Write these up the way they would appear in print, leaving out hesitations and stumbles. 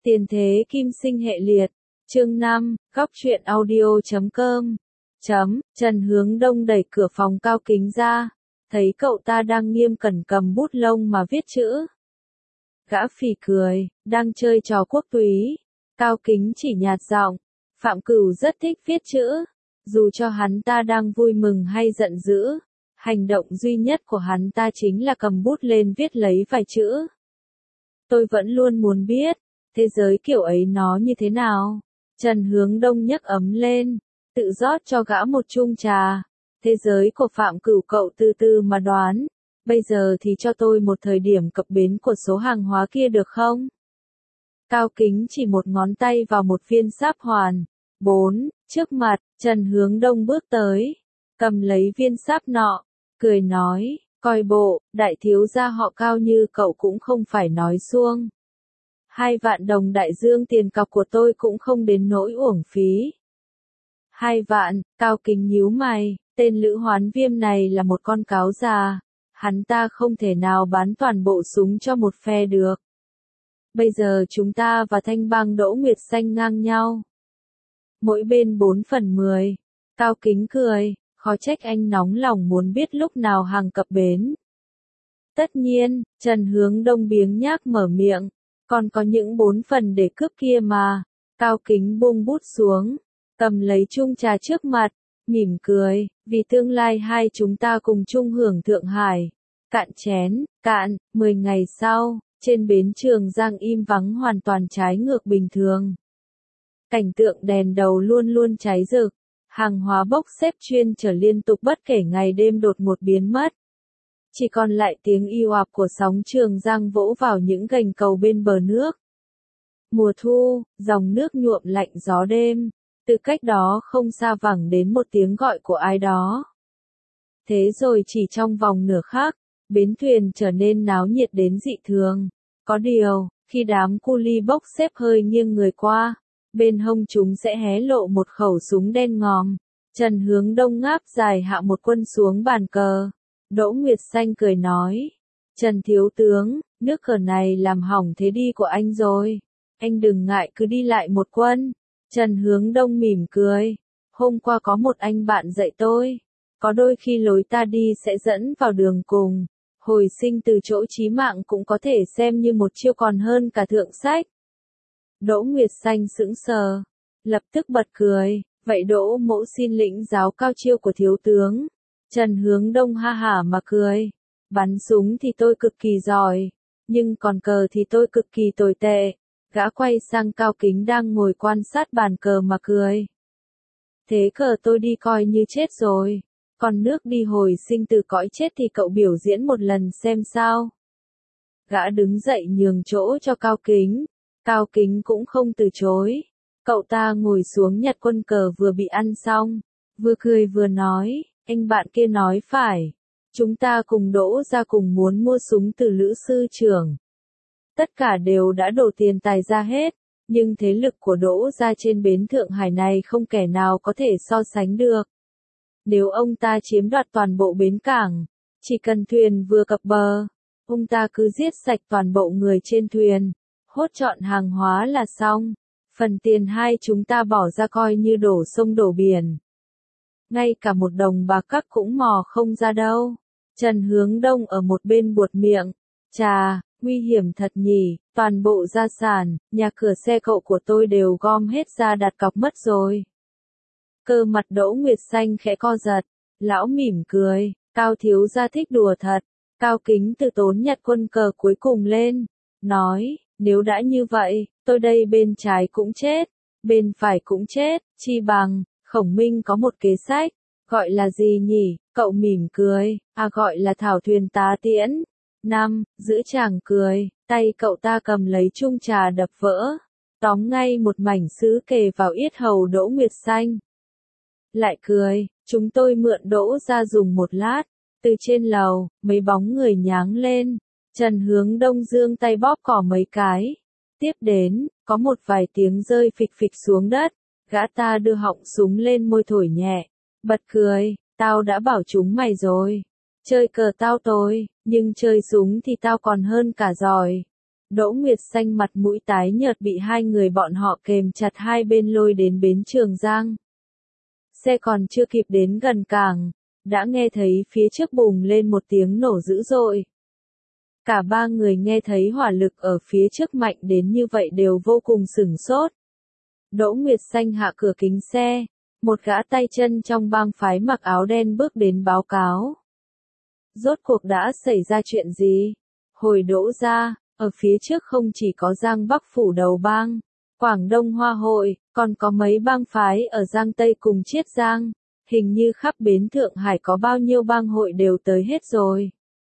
Tiền thế kim sinh hệ liệt. Chương 5, góc truyện audio.com. Trần Hướng Đông đẩy cửa phòng Cao Kính ra, thấy cậu ta đang nghiêm cẩn cầm bút lông mà viết chữ. Gã phì cười, đang chơi trò quốc túy. Cao Kính chỉ nhạt giọng, Phạm Cửu rất thích viết chữ. Dù cho hắn ta đang vui mừng hay giận dữ, hành động duy nhất của hắn ta chính là cầm bút lên viết lấy vài chữ. Tôi vẫn luôn muốn biết, thế giới kiểu ấy nó như thế nào? Trần Hướng Đông nhấc ấm lên, tự rót cho gã một chung trà. Thế giới của Phạm Cửu cậu từ từ mà đoán. Bây giờ thì cho tôi một thời điểm cập bến của số hàng hóa kia được không? Cao Kính chỉ một ngón tay vào một viên sáp hoàn. 4. Trước mặt, Trần Hướng Đông bước tới, cầm lấy viên sáp nọ, cười nói, coi bộ, đại thiếu gia họ Cao như cậu cũng không phải nói suông. 2 vạn đồng đại dương tiền cọc của tôi cũng không đến nỗi uổng phí. 2 vạn, Cao Kính nhíu mày, tên Lữ Hoán Viêm này là một con cáo già, hắn ta không thể nào bán toàn bộ súng cho một phe được. Bây giờ chúng ta và Thanh Bang Đỗ Nguyệt Xanh ngang nhau. Mỗi bên 4/10. Cao Kính cười, khó trách anh nóng lòng muốn biết lúc nào hàng cập bến. Tất nhiên, Trần Hướng Đông biếng nhác mở miệng, còn có những 4 phần để cướp kia mà. Cao Kính buông bút xuống, cầm lấy chung trà trước mặt, mỉm cười, vì tương lai hai chúng ta cùng chung hưởng Thượng Hải. Cạn chén, cạn. 10 ngày sau, trên bến Trường Giang im vắng hoàn toàn trái ngược bình thường. Cảnh tượng đèn đầu luôn luôn cháy rực, hàng hóa bốc xếp chuyên chở liên tục bất kể ngày đêm đột ngột biến mất. Chỉ còn lại tiếng ì ạp của sóng Trường Giang vỗ vào những gành cầu bên bờ nước. Mùa thu, dòng nước nhuộm lạnh gió đêm, từ cách đó không xa vẳng đến một tiếng gọi của ai đó. Thế rồi chỉ trong vòng nửa khắc, bến thuyền trở nên náo nhiệt đến dị thường. Có điều, khi đám cu li bốc xếp hơi nghiêng người qua, bên hông chúng sẽ hé lộ một khẩu súng đen ngòm. Trần Hướng Đông ngáp dài hạ một quân xuống bàn cờ. Đỗ Nguyệt Xanh cười nói, Trần thiếu tướng, nước cờ này làm hỏng thế đi của anh rồi. Anh đừng ngại cứ đi lại một quân. Trần Hướng Đông mỉm cười, hôm qua có một anh bạn dạy tôi, có đôi khi lối ta đi sẽ dẫn vào đường cùng. Hồi sinh từ chỗ chí mạng cũng có thể xem như một chiêu còn hơn cả thượng sách. Đỗ Nguyệt Xanh sững sờ, lập tức bật cười, vậy Đỗ mỗ xin lĩnh giáo cao chiêu của thiếu tướng. Trần Hướng Đông ha hả mà cười, bắn súng thì tôi cực kỳ giỏi, nhưng còn cờ thì tôi cực kỳ tồi tệ. Gã quay sang Cao Kính đang ngồi quan sát bàn cờ mà cười. Thế cờ tôi đi coi như chết rồi. Còn nước đi hồi sinh từ cõi chết thì cậu biểu diễn một lần xem sao. Gã đứng dậy nhường chỗ cho Cao Kính. Cao Kính cũng không từ chối. Cậu ta ngồi xuống nhặt quân cờ vừa bị ăn xong, vừa cười vừa nói, anh bạn kia nói phải. Chúng ta cùng Đỗ ra cùng muốn mua súng từ Lữ sư trưởng. Tất cả đều đã đổ tiền tài ra hết, nhưng thế lực của Đỗ ra trên bến Thượng Hải này không kẻ nào có thể so sánh được. Nếu ông ta chiếm đoạt toàn bộ bến cảng, chỉ cần thuyền vừa cập bờ, ông ta cứ giết sạch toàn bộ người trên thuyền, hốt trọn hàng hóa là xong. Phần tiền hai chúng ta bỏ ra coi như đổ sông đổ biển. Ngay cả một đồng bạc cắc cũng mò không ra đâu. Trần Hướng Đông ở một bên buột miệng, chà, nguy hiểm thật nhỉ, toàn bộ gia sản, nhà cửa xe cộ của tôi đều gom hết ra đặt cọc mất rồi. Cơ mặt Đỗ Nguyệt Xanh khẽ co giật, lão mỉm cười, Cao thiếu gia thích đùa thật. Cao Kính từ tốn nhặt quân cờ cuối cùng lên, nói, nếu đã như vậy, tôi đây bên trái cũng chết, bên phải cũng chết, chi bằng, Khổng Minh có một kế sách, gọi là gì nhỉ, cậu mỉm cười, gọi là thảo thuyền tá tiễn. 5. Giữ chàng cười, tay cậu ta cầm lấy chung trà đập vỡ, tóm ngay một mảnh sứ kề vào yết hầu Đỗ Nguyệt Xanh. Lại cười, chúng tôi mượn Đỗ ra dùng một lát. Từ trên lầu, mấy bóng người nháng lên. Trần Hướng Đông giương tay bóp cỏ mấy cái. Tiếp đến, có một vài tiếng rơi phịch phịch xuống đất. Gã ta đưa họng súng lên môi thổi nhẹ. Bật cười, tao đã bảo chúng mày rồi. Chơi cờ tao tôi, nhưng chơi súng thì tao còn hơn cả giỏi. Đỗ Nguyệt Xanh mặt mũi tái nhợt bị hai người bọn họ kềm chặt hai bên lôi đến bến Trường Giang. Xe còn chưa kịp đến gần cảng, đã nghe thấy phía trước bùng lên một tiếng nổ dữ dội. Cả ba người nghe thấy hỏa lực ở phía trước mạnh đến như vậy đều vô cùng sửng sốt. Đỗ Nguyệt Xanh hạ cửa kính xe, một gã tay chân trong bang phái mặc áo đen bước đến báo cáo. Rốt cuộc đã xảy ra chuyện gì? Hồi Đỗ gia, ở phía trước không chỉ có Giang Bắc phủ đầu bang, Quảng Đông Hoa hội, còn có mấy bang phái ở Giang Tây cùng Chiết Giang, hình như khắp bến Thượng Hải có bao nhiêu bang hội đều tới hết rồi.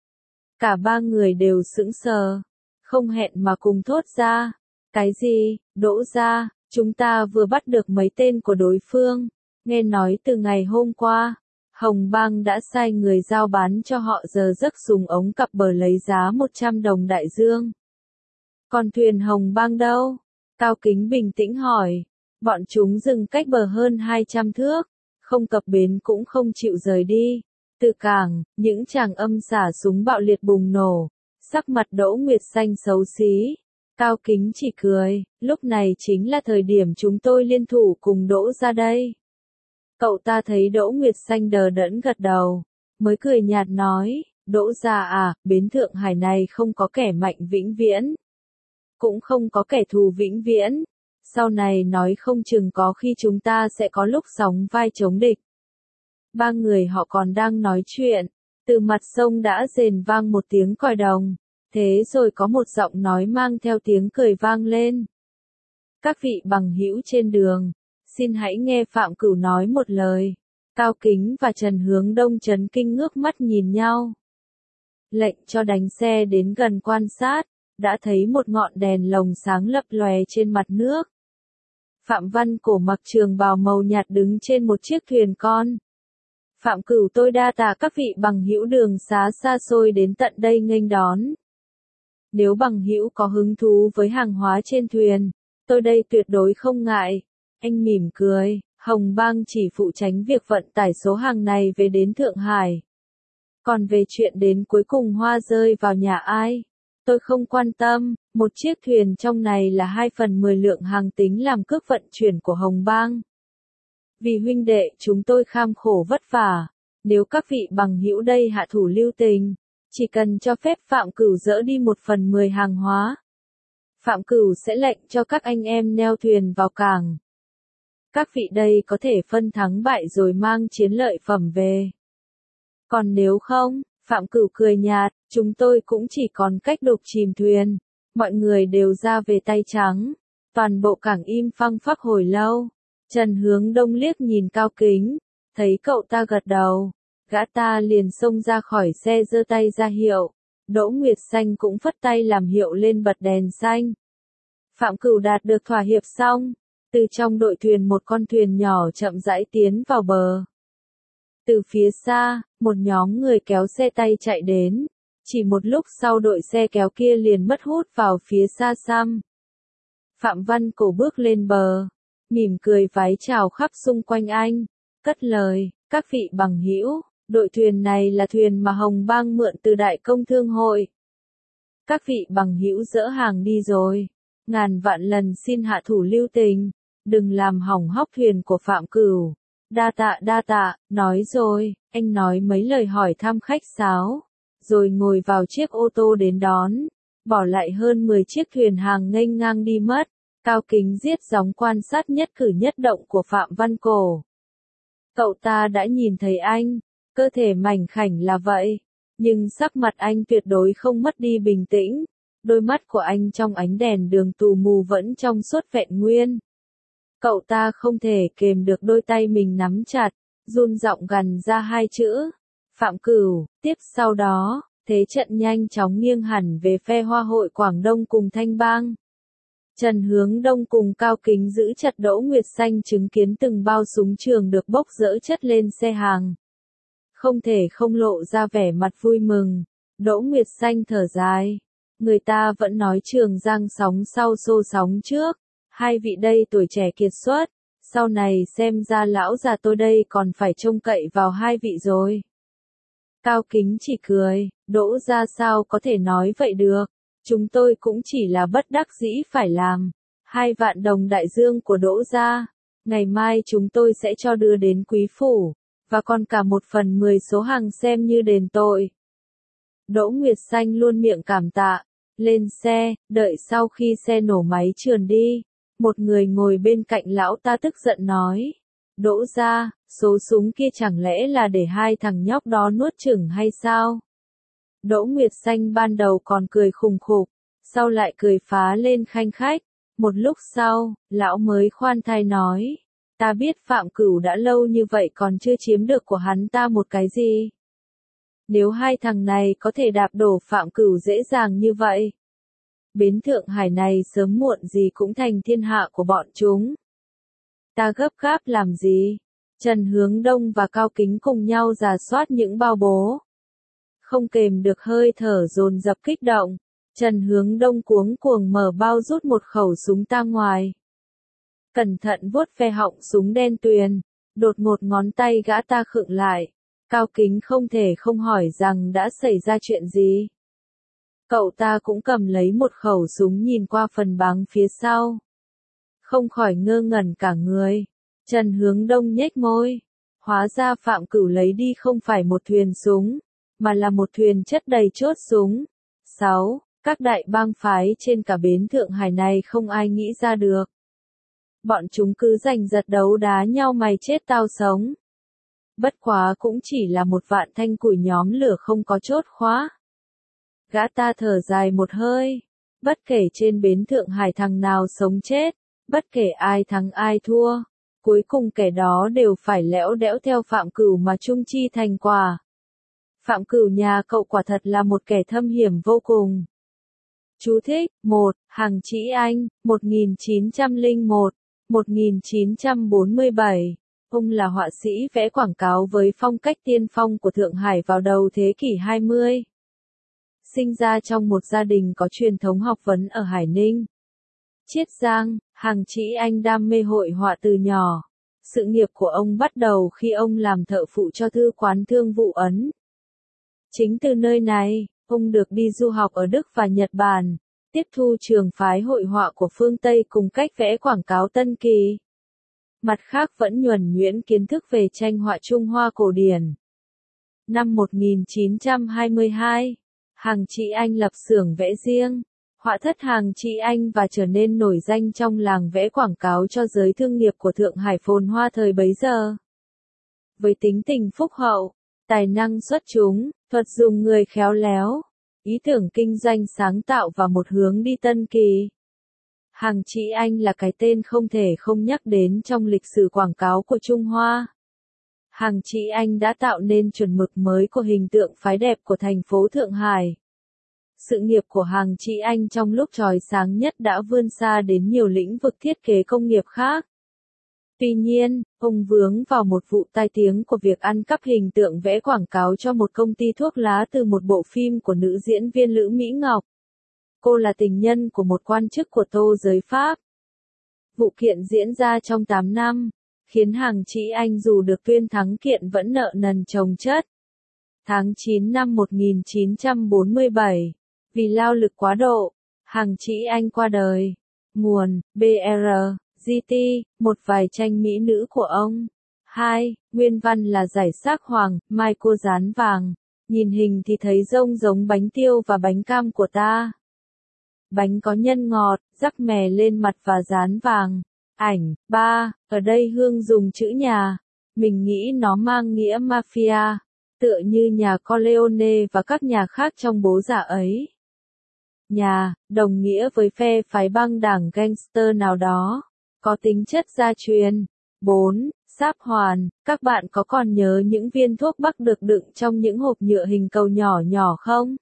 Cả ba người đều sững sờ, không hẹn mà cùng thốt ra. Cái gì, Đỗ gia, chúng ta vừa bắt được mấy tên của đối phương, nghe nói từ ngày hôm qua, Hồng Bang đã sai người giao bán cho họ giờ giấc súng ống cặp bờ lấy giá 100 đồng đại dương. Còn thuyền Hồng Bang đâu? Cao Kính bình tĩnh hỏi. Bọn chúng dừng cách bờ hơn 200 thước, không cập bến cũng không chịu rời đi. Từ cảng, những tràng âm xả súng bạo liệt bùng nổ, sắc mặt Đỗ Nguyệt Xanh xấu xí. Cao Kính chỉ cười, lúc này chính là thời điểm chúng tôi liên thủ cùng Đỗ ra đây. Cậu ta thấy Đỗ Nguyệt Xanh đờ đẫn gật đầu, mới cười nhạt nói, Đỗ ra à, bến Thượng Hải này không có kẻ mạnh vĩnh viễn, cũng không có kẻ thù vĩnh viễn, sau này nói không chừng có khi chúng ta sẽ có lúc sóng vai chống địch. Ba người họ còn đang nói chuyện, từ mặt sông đã rền vang một tiếng còi đồng, thế rồi có một giọng nói mang theo tiếng cười vang lên. Các vị bằng hữu trên đường, xin hãy nghe Phạm Cửu nói một lời. Cao Kính và Trần Hướng Đông chấn kinh ngước mắt nhìn nhau. Lệnh cho đánh xe đến gần quan sát, đã thấy một ngọn đèn lồng sáng lập lòe trên mặt nước. Phạm Văn Cổ mặc trường bào màu nhạt đứng trên một chiếc thuyền con. Phạm Cửu tôi đa tạ các vị bằng hữu đường xá xa xôi đến tận đây nghênh đón. Nếu bằng hữu có hứng thú với hàng hóa trên thuyền, tôi đây tuyệt đối không ngại. Anh mỉm cười, Hồng Bang chỉ phụ trách việc vận tải số hàng này về đến Thượng Hải. Còn về chuyện đến cuối cùng hoa rơi vào nhà ai, tôi không quan tâm, một chiếc thuyền trong này là 2/10 lượng hàng tính làm cước vận chuyển của Hồng Bang. Vì huynh đệ chúng tôi kham khổ vất vả, nếu các vị bằng hữu đây hạ thủ lưu tình, chỉ cần cho phép Phạm Cửu dỡ đi 1/10 hàng hóa, Phạm Cửu sẽ lệnh cho các anh em neo thuyền vào cảng. Các vị đây có thể phân thắng bại rồi mang chiến lợi phẩm về. Còn nếu không, Phạm Cửu cười nhạt, chúng tôi cũng chỉ còn cách đục chìm thuyền. Mọi người đều ra về tay trắng. Toàn bộ cảng im phăng phắc hồi lâu. Trần Hướng Đông liếc nhìn Cao Kính, thấy cậu ta gật đầu. Gã ta liền xông ra khỏi xe giơ tay ra hiệu. Đỗ Nguyệt Xanh cũng phất tay làm hiệu lên bật đèn xanh. Phạm Cửu đạt được thỏa hiệp xong. Từ trong đội thuyền một con thuyền nhỏ chậm rãi tiến vào bờ. Từ phía xa, một nhóm người kéo xe tay chạy đến. Chỉ một lúc sau đội xe kéo kia liền mất hút vào phía xa xăm. Phạm Văn Cổ bước lên bờ, mỉm cười vái chào khắp xung quanh anh, cất lời, các vị bằng hữu, đội thuyền này là thuyền mà Hồng Bang mượn từ Đại Công Thương Hội. Các vị bằng hữu dỡ hàng đi rồi, ngàn vạn lần xin hạ thủ lưu tình, đừng làm hỏng hóc thuyền của Phạm Cửu. Đa tạ, nói rồi, anh nói mấy lời hỏi thăm khách sáo, rồi ngồi vào chiếc ô tô đến đón, bỏ lại hơn 10 chiếc thuyền hàng nghênh ngang đi mất. Cao Kính giết gióng quan sát nhất cử nhất động của Phạm Văn Cổ. Cậu ta đã nhìn thấy anh, cơ thể mảnh khảnh là vậy, nhưng sắc mặt anh tuyệt đối không mất đi bình tĩnh, đôi mắt của anh trong ánh đèn đường tù mù vẫn trong suốt vẹn nguyên. Cậu ta không thể kềm được đôi tay mình nắm chặt, run giọng gằn ra hai chữ, Phạm Cửu. Tiếp sau đó, thế trận nhanh chóng nghiêng hẳn về phe Hoa hội Quảng Đông cùng Thanh Bang. Trần Hướng Đông cùng Cao Kính giữ chặt Đỗ Nguyệt Xanh chứng kiến từng bao súng trường được bốc dỡ chất lên xe hàng. Không thể không lộ ra vẻ mặt vui mừng, Đỗ Nguyệt Xanh thở dài. Người ta vẫn nói Trường Giang sóng sau xô sóng trước, hai vị đây tuổi trẻ kiệt xuất, sau này xem ra lão già tôi đây còn phải trông cậy vào hai vị rồi. Cao Kính chỉ cười, Đỗ ra sao có thể nói vậy được, Chúng tôi cũng chỉ là bất đắc dĩ phải làm. 2 vạn đồng đại dương của Đỗ gia. Ngày mai chúng tôi sẽ cho đưa đến quý phủ. Và còn cả 1/10 số hàng xem như đền tội. Đỗ Nguyệt Xanh luôn miệng cảm tạ. Lên xe, đợi sau khi xe nổ máy trườn đi. Một người ngồi bên cạnh lão ta tức giận nói. Đỗ gia, số súng kia chẳng lẽ là để 2 thằng nhóc đó nuốt chửng hay sao? Đỗ Nguyệt Xanh ban đầu còn cười khùng khục, sau lại cười phá lên khanh khách. Một lúc sau, lão mới khoan thai nói. Ta biết Phạm Cửu đã lâu như vậy còn chưa chiếm được của hắn ta một cái gì. Nếu 2 thằng này có thể đạp đổ Phạm Cửu dễ dàng như vậy. Bến Thượng Hải này sớm muộn gì cũng thành thiên hạ của bọn chúng. Ta gấp gáp làm gì? Trần Hướng Đông và Cao Kính cùng nhau rà soát những bao bố. Không kềm được hơi thở dồn dập kích động. Trần Hướng Đông cuống cuồng mở bao rút một khẩu súng ta ngoài. Cẩn thận vuốt ve họng súng đen tuyền. Đột ngột ngón tay gã ta khựng lại. Cao Kính không thể không hỏi rằng đã xảy ra chuyện gì. Cậu ta cũng cầm lấy một khẩu súng nhìn qua phần báng phía sau. Không khỏi ngơ ngẩn cả người. Trần Hướng Đông nhếch môi. Hóa ra Phạm Cửu lấy đi không phải một thuyền súng, mà là một thuyền chất đầy chốt súng. 6. Các đại bang phái trên cả bến Thượng Hải này không ai nghĩ ra được. Bọn chúng cứ giành giật đấu đá nhau mày chết tao sống. Bất quá cũng chỉ là một vạn thanh củi nhóm lửa không có chốt khóa. Gã ta thở dài một hơi. Bất kể trên bến Thượng Hải thằng nào sống chết, bất kể ai thắng ai thua, cuối cùng kẻ đó đều phải lẽo đẽo theo Phạm Cửu mà chung chi thành quả. Phạm Cửu nhà cậu quả thật là một kẻ thâm hiểm vô cùng. Chú thích: 1. Hằng Trĩ Anh, 1901-1947. Ông là họa sĩ vẽ quảng cáo với phong cách tiên phong của Thượng Hải vào đầu thế kỷ 20. Sinh ra trong một gia đình có truyền thống học vấn ở Hải Ninh, Chiết Giang, Hằng Trĩ Anh đam mê hội họa từ nhỏ. Sự nghiệp của ông bắt đầu khi ông làm thợ phụ cho Thư quán Thương vụ Ấn. Chính từ nơi này, ông được đi du học ở Đức và Nhật Bản, tiếp thu trường phái hội họa của phương Tây cùng cách vẽ quảng cáo tân kỳ. Mặt khác vẫn nhuần nhuyễn kiến thức về tranh họa Trung Hoa cổ điển. Năm 1922, Hằng Trĩ Anh lập xưởng vẽ riêng, họa thất Hằng Trĩ Anh và trở nên nổi danh trong làng vẽ quảng cáo cho giới thương nghiệp của Thượng Hải phồn hoa thời bấy giờ. Với tính tình phúc hậu, tài năng xuất chúng, thuật dùng người khéo léo, ý tưởng kinh doanh sáng tạo và một hướng đi tân kỳ, Hằng Trĩ Anh là cái tên không thể không nhắc đến trong lịch sử quảng cáo của Trung Hoa. Hằng Trĩ Anh đã tạo nên chuẩn mực mới của hình tượng phái đẹp của thành phố Thượng Hải. Sự nghiệp của Hằng Trĩ Anh trong lúc chói sáng nhất đã vươn xa đến nhiều lĩnh vực thiết kế công nghiệp khác. Tuy nhiên, ông vướng vào một vụ tai tiếng của việc ăn cắp hình tượng vẽ quảng cáo cho một công ty thuốc lá từ một bộ phim của nữ diễn viên Lữ Mỹ Ngọc. Cô là tình nhân của một quan chức của Tô giới Pháp. Vụ kiện diễn ra trong 8 năm, khiến Hằng Trĩ Anh dù được tuyên thắng kiện vẫn nợ nần chồng chất. Tháng 9 năm 1947, vì lao lực quá độ, Hằng Trĩ Anh qua đời. Nguồn: BR, GT, một vài tranh mỹ nữ của ông. 2. Nguyên văn là giải xác hoàng, mai cua rán vàng. Nhìn hình thì thấy rông giống bánh tiêu và bánh cam của ta. Bánh có nhân ngọt, rắc mè lên mặt và rán vàng. Ảnh. 3. Ở đây Hương dùng chữ nhà. Mình nghĩ nó mang nghĩa mafia, tựa như nhà Corleone và các nhà khác trong bố giả ấy. Nhà, đồng nghĩa với phe phái băng đảng gangster nào đó, có tính chất gia truyền. 4. Sáp hoàn, các bạn có còn nhớ những viên thuốc bắc được đựng trong những hộp nhựa hình cầu nhỏ nhỏ không?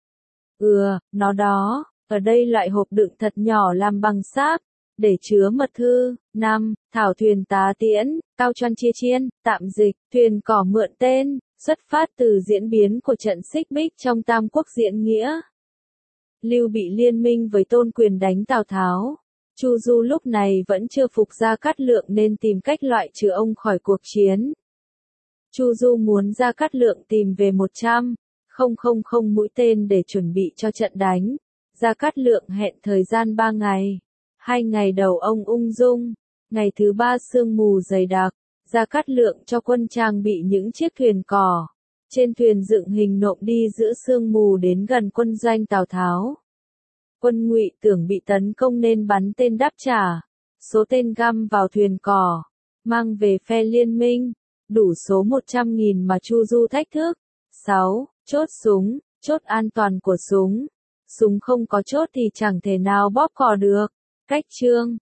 Nó đó, ở đây loại hộp đựng thật nhỏ làm bằng sáp, để chứa mật thư. 5. Thảo thuyền tá tiễn, cao choan chia chiên, tạm dịch, thuyền cỏ mượn tên, xuất phát từ diễn biến của trận xích bích trong Tam Quốc diễn nghĩa. Lưu Bị liên minh với Tôn Quyền đánh Tào Tháo. Chu Du lúc này vẫn chưa phục Gia Cát Lượng nên tìm cách loại trừ ông khỏi cuộc chiến. Chu Du muốn Gia Cát Lượng tìm về 100,000 mũi tên để chuẩn bị cho trận đánh. Gia Cát Lượng hẹn thời gian 3 ngày. 2 ngày đầu ông ung dung, ngày thứ 3 sương mù dày đặc, Gia Cát Lượng cho quân trang bị những chiếc thuyền cỏ. Trên thuyền dựng hình nộm đi giữa sương mù đến gần quân doanh Tào Tháo. Quân Ngụy tưởng bị tấn công nên bắn tên đáp trả. Số tên găm vào thuyền cỏ, mang về phe liên minh, đủ số 100.000 mà Chu Du thách thức. 6. Chốt súng, chốt an toàn của súng. Súng không có chốt thì chẳng thể nào bóp cò được. Cách chương